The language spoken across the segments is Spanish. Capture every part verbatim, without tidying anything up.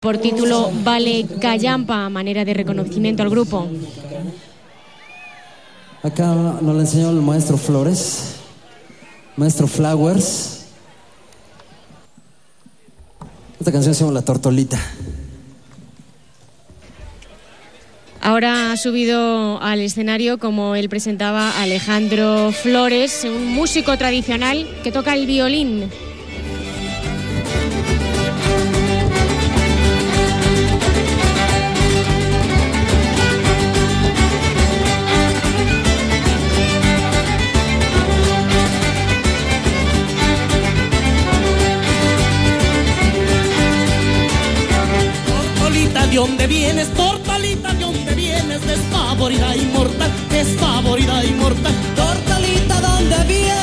por título Vale Callampa, manera de reconocimiento al grupo. Acá nos lo enseñó el maestro Flores, maestro Flowers. Esta canción se llama La Tortolita. Ahora ha subido al escenario, como él presentaba, Alejandro Flores, un músico tradicional que toca el violín. ¿De dónde vienes, tortolita? ¿De dónde vienes? Desfavorida y mortal, desfavorida y mortal. Tortolita, ¿dónde vienes?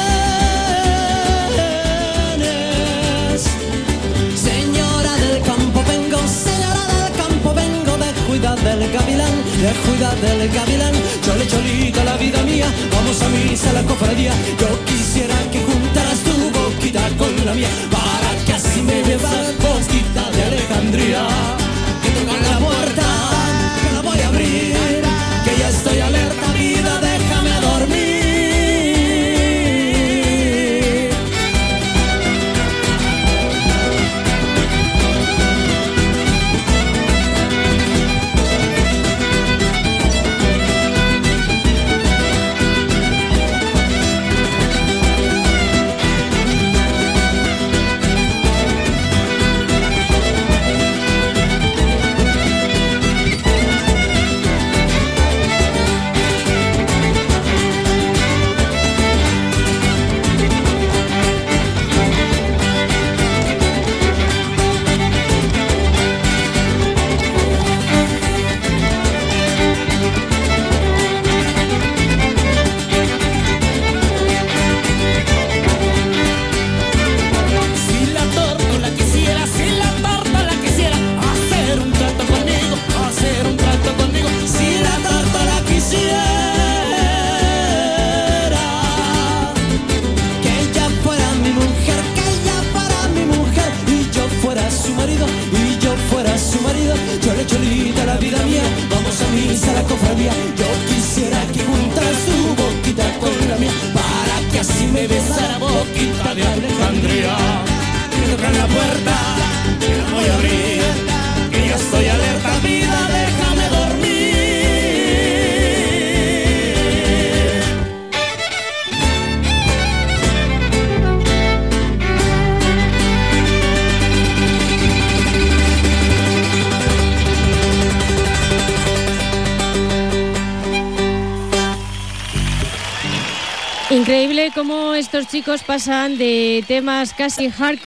Señora del campo vengo, señora del campo vengo, de cuidar del gavilán, de cuidar del gavilán. Chole, cholita, la vida mía, vamos a misa, a la cofradía. Yo quisiera que juntaras tu boquita con la mía, para que así me besas, boquita de Alejandría. Tocan la puerta, que la voy a abrir, que ya estoy alerta, vida, déjame dormir. Cholita, la vida mía, vamos a misa, a la cofradía. Yo quisiera que juntaras tu boquita con la mía, para que así me besara, boquita de Alejandría. Que tocan la puerta, que la voy a abrir, que ya estoy alerta, vida, déjame dormir. Increíble cómo estos chicos pasan de temas casi hardcore